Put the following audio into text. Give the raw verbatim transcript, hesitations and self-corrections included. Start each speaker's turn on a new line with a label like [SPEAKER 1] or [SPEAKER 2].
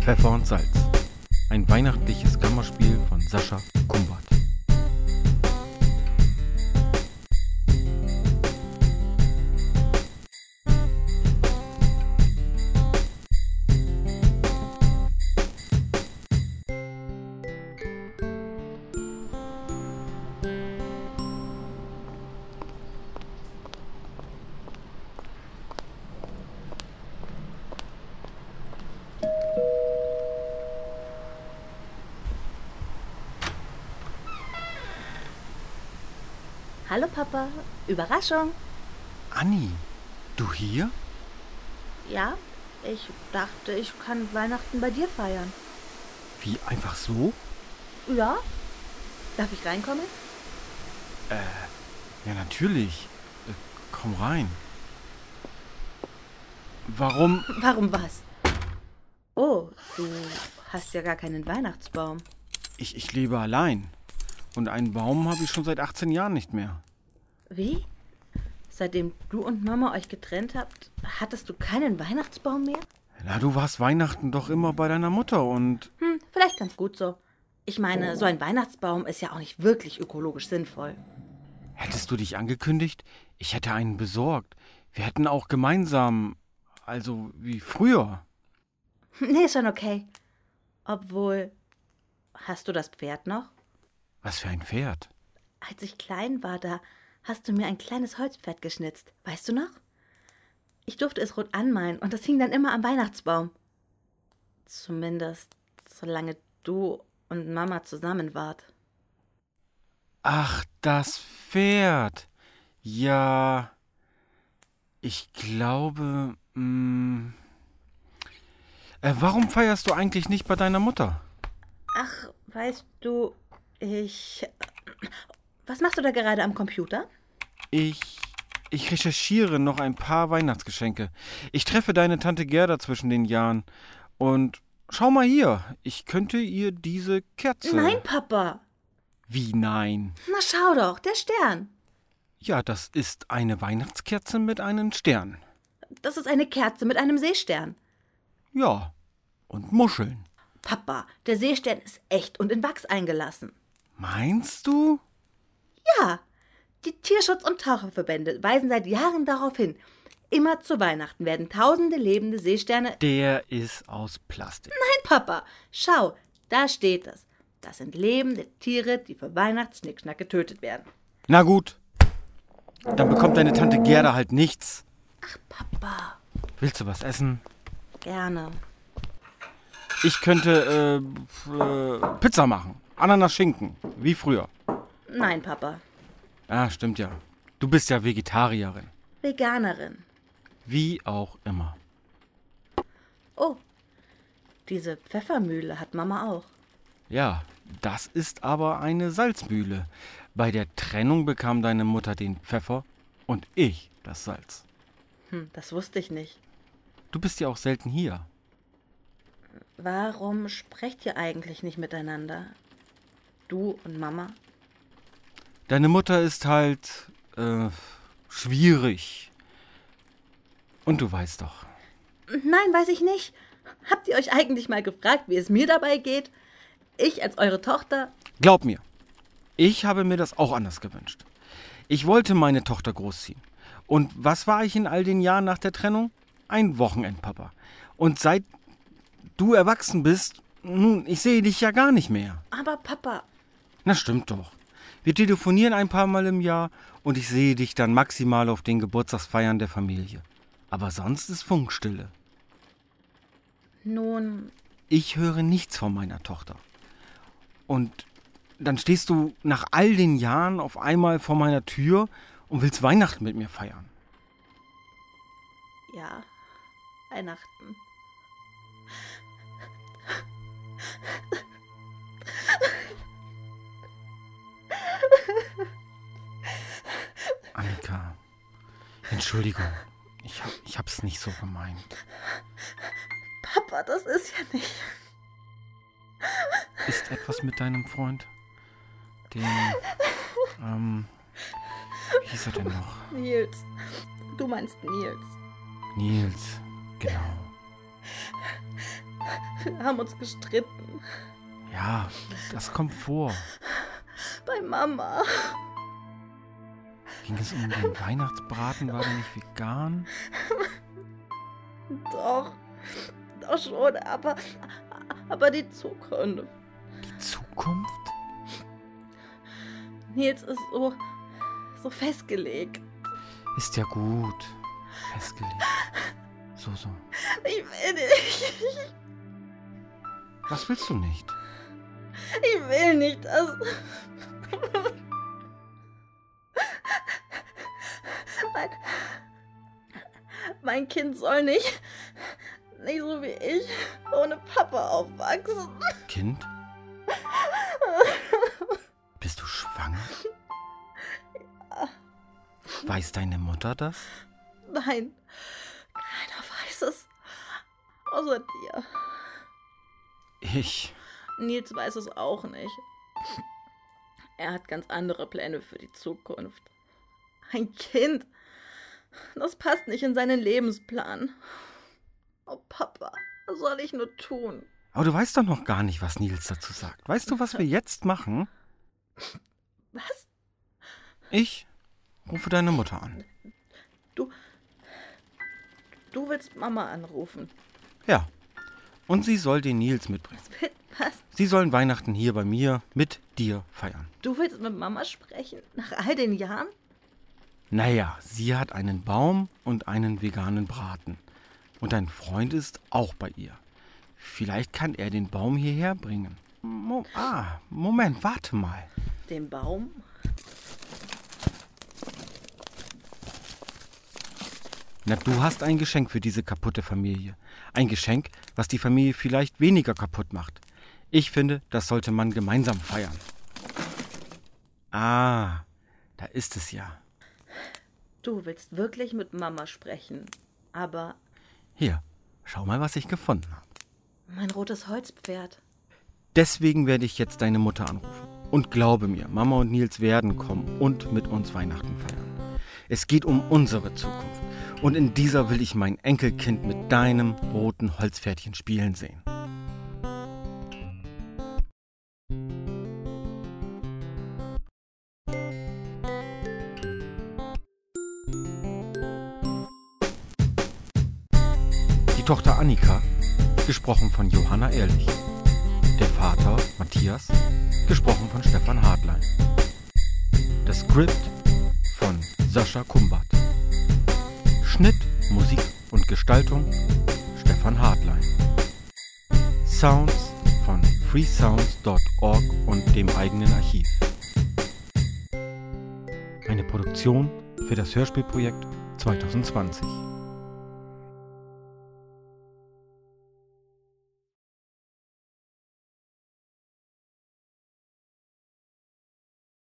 [SPEAKER 1] Pfeffer und Salz. Ein weihnachtliches Kammerspiel von Sascha Kumbert.
[SPEAKER 2] Hallo Papa, Überraschung.
[SPEAKER 1] Anni, du hier?
[SPEAKER 2] Ja, ich dachte, ich kann Weihnachten bei dir feiern.
[SPEAKER 1] Wie, einfach so?
[SPEAKER 2] Ja? Darf ich reinkommen?
[SPEAKER 1] Äh, ja natürlich. Äh, komm rein. Warum?
[SPEAKER 2] Warum was? Oh, du hast ja gar keinen Weihnachtsbaum.
[SPEAKER 1] Ich, ich lebe allein. Und einen Baum habe ich schon seit achtzehn Jahren nicht mehr.
[SPEAKER 2] Wie? Seitdem du und Mama euch getrennt habt, hattest du keinen Weihnachtsbaum mehr?
[SPEAKER 1] Na, du warst Weihnachten doch immer bei deiner Mutter und...
[SPEAKER 2] Hm, vielleicht ganz gut so. Ich meine, so ein Weihnachtsbaum ist ja auch nicht wirklich ökologisch sinnvoll.
[SPEAKER 1] Hättest du dich angekündigt? Ich hätte einen besorgt. Wir hätten auch gemeinsam, also wie früher.
[SPEAKER 2] Nee, ist schon okay. Obwohl, hast du das Pferd noch?
[SPEAKER 1] Was für ein Pferd?
[SPEAKER 2] Als ich klein war, da hast du mir ein kleines Holzpferd geschnitzt. Weißt du noch? Ich durfte es rot anmalen und das hing dann immer am Weihnachtsbaum. Zumindest, solange du und Mama zusammen wart.
[SPEAKER 1] Ach, das Pferd. Ja, ich glaube... Mh, äh, warum feierst du eigentlich nicht bei deiner Mutter?
[SPEAKER 2] Ach, weißt du, ich... Was machst du da gerade am Computer?
[SPEAKER 1] Ich... Ich recherchiere noch ein paar Weihnachtsgeschenke. Ich treffe deine Tante Gerda zwischen den Jahren. Und schau mal hier, ich könnte ihr diese Kerze...
[SPEAKER 2] Nein, Papa.
[SPEAKER 1] Wie nein?
[SPEAKER 2] Na schau doch, der Stern.
[SPEAKER 1] Ja, das ist eine Weihnachtskerze mit einem Stern.
[SPEAKER 2] Das ist eine Kerze mit einem Seestern.
[SPEAKER 1] Ja, und Muscheln.
[SPEAKER 2] Papa, der Seestern ist echt und in Wachs eingelassen.
[SPEAKER 1] Meinst du?
[SPEAKER 2] Ja, die Tierschutz- und Taucherverbände weisen seit Jahren darauf hin. Immer zu Weihnachten werden tausende lebende Seesterne...
[SPEAKER 1] Der ist aus Plastik.
[SPEAKER 2] Nein, Papa, schau, da steht es. Das sind lebende Tiere, die für Weihnachtsschnickschnack getötet werden.
[SPEAKER 1] Na gut, dann bekommt deine Tante Gerda halt nichts.
[SPEAKER 2] Ach, Papa.
[SPEAKER 1] Willst du was essen?
[SPEAKER 2] Gerne.
[SPEAKER 1] Ich könnte äh, äh, Pizza machen. Ananas Schinken, wie früher.
[SPEAKER 2] Nein, Papa.
[SPEAKER 1] Ah, stimmt ja. Du bist ja Vegetarierin.
[SPEAKER 2] Veganerin.
[SPEAKER 1] Wie auch immer.
[SPEAKER 2] Oh, diese Pfeffermühle hat Mama auch.
[SPEAKER 1] Ja, das ist aber eine Salzmühle. Bei der Trennung bekam deine Mutter den Pfeffer und ich das Salz.
[SPEAKER 2] Hm, das wusste ich nicht.
[SPEAKER 1] Du bist ja auch selten hier.
[SPEAKER 2] Warum sprecht ihr eigentlich nicht miteinander? Du und Mama?
[SPEAKER 1] Deine Mutter ist halt äh, schwierig. Und du weißt doch.
[SPEAKER 2] Nein, weiß ich nicht. Habt ihr euch eigentlich mal gefragt, wie es mir dabei geht? Ich als eure Tochter?
[SPEAKER 1] Glaub mir, ich habe mir das auch anders gewünscht. Ich wollte meine Tochter großziehen. Und was war ich in all den Jahren nach der Trennung? Ein Wochenendpapa. Und seit du erwachsen bist, nun, ich sehe dich ja gar nicht mehr.
[SPEAKER 2] Aber Papa...
[SPEAKER 1] Na, stimmt doch. Wir telefonieren ein paar Mal im Jahr und ich sehe dich dann maximal auf den Geburtstagsfeiern der Familie. Aber sonst ist Funkstille.
[SPEAKER 2] Nun...
[SPEAKER 1] Ich höre nichts von meiner Tochter. Und dann stehst du nach all den Jahren auf einmal vor meiner Tür und willst Weihnachten mit mir feiern.
[SPEAKER 2] Ja, Weihnachten.
[SPEAKER 1] Annika, Entschuldigung, ich, hab, ich hab's nicht so gemeint.
[SPEAKER 2] Papa, das ist ja nicht...
[SPEAKER 1] Ist etwas mit deinem Freund? Den, ähm, wie hieß er denn noch?
[SPEAKER 2] Nils. Du meinst Nils.
[SPEAKER 1] Nils, genau.
[SPEAKER 2] Wir haben uns gestritten.
[SPEAKER 1] Ja, das kommt vor.
[SPEAKER 2] Bei Mama.
[SPEAKER 1] Ging es um den Weihnachtsbraten? War der nicht vegan?
[SPEAKER 2] Doch, doch schon, aber, aber die Zukunft.
[SPEAKER 1] Die Zukunft?
[SPEAKER 2] Nils ist so, so festgelegt.
[SPEAKER 1] Ist ja gut. Festgelegt. So, so.
[SPEAKER 2] Ich will nicht.
[SPEAKER 1] Was willst du nicht?
[SPEAKER 2] Ich will nicht, dass... mein, mein Kind soll nicht, nicht so wie ich, ohne Papa aufwachsen.
[SPEAKER 1] Kind? Bist du schwanger?
[SPEAKER 2] Ja.
[SPEAKER 1] Weiß deine Mutter das?
[SPEAKER 2] Nein, keiner weiß es. Außer dir.
[SPEAKER 1] Ich.
[SPEAKER 2] Nils weiß es auch nicht. Er hat ganz andere Pläne für die Zukunft. Ein Kind, das passt nicht in seinen Lebensplan. Oh Papa, was soll ich nur tun?
[SPEAKER 1] Aber du weißt doch noch gar nicht, was Nils dazu sagt. Weißt du, was wir jetzt machen?
[SPEAKER 2] Was?
[SPEAKER 1] Ich rufe deine Mutter an.
[SPEAKER 2] Du, du willst Mama anrufen.
[SPEAKER 1] Ja. Und sie soll den Nils mitbringen.
[SPEAKER 2] Was will, was?
[SPEAKER 1] Sie sollen Weihnachten hier bei mir mit dir feiern.
[SPEAKER 2] Du willst mit Mama sprechen? Nach all den Jahren?
[SPEAKER 1] Naja, sie hat einen Baum und einen veganen Braten. Und dein Freund ist auch bei ihr. Vielleicht kann er den Baum hierher bringen. Mo- ah, Moment, warte mal.
[SPEAKER 2] Den Baum?
[SPEAKER 1] Na, du hast ein Geschenk für diese kaputte Familie. Ein Geschenk, was die Familie vielleicht weniger kaputt macht. Ich finde, das sollte man gemeinsam feiern. Ah, da ist es ja.
[SPEAKER 2] Du willst wirklich mit Mama sprechen, aber
[SPEAKER 1] Hier, schau mal, was ich gefunden habe.
[SPEAKER 2] mein rotes Holzpferd.
[SPEAKER 1] Deswegen werde ich jetzt deine Mutter anrufen. Und glaube mir, Mama und Nils werden kommen und mit uns Weihnachten feiern. Es geht um unsere Zukunft. Und in dieser will ich mein Enkelkind mit deinem roten Holzpferdchen spielen sehen. Die Tochter Annika, gesprochen von Johanna Ehrlich. Der Vater Matthias, gesprochen von Stefan Hartlein. Das Skript von Sascha Kumbat. Schnitt, Musik und Gestaltung Stefan Hartlein. Sounds von freesounds punkt org und dem eigenen Archiv. Eine Produktion für das Hörspielprojekt zwanzig zwanzig.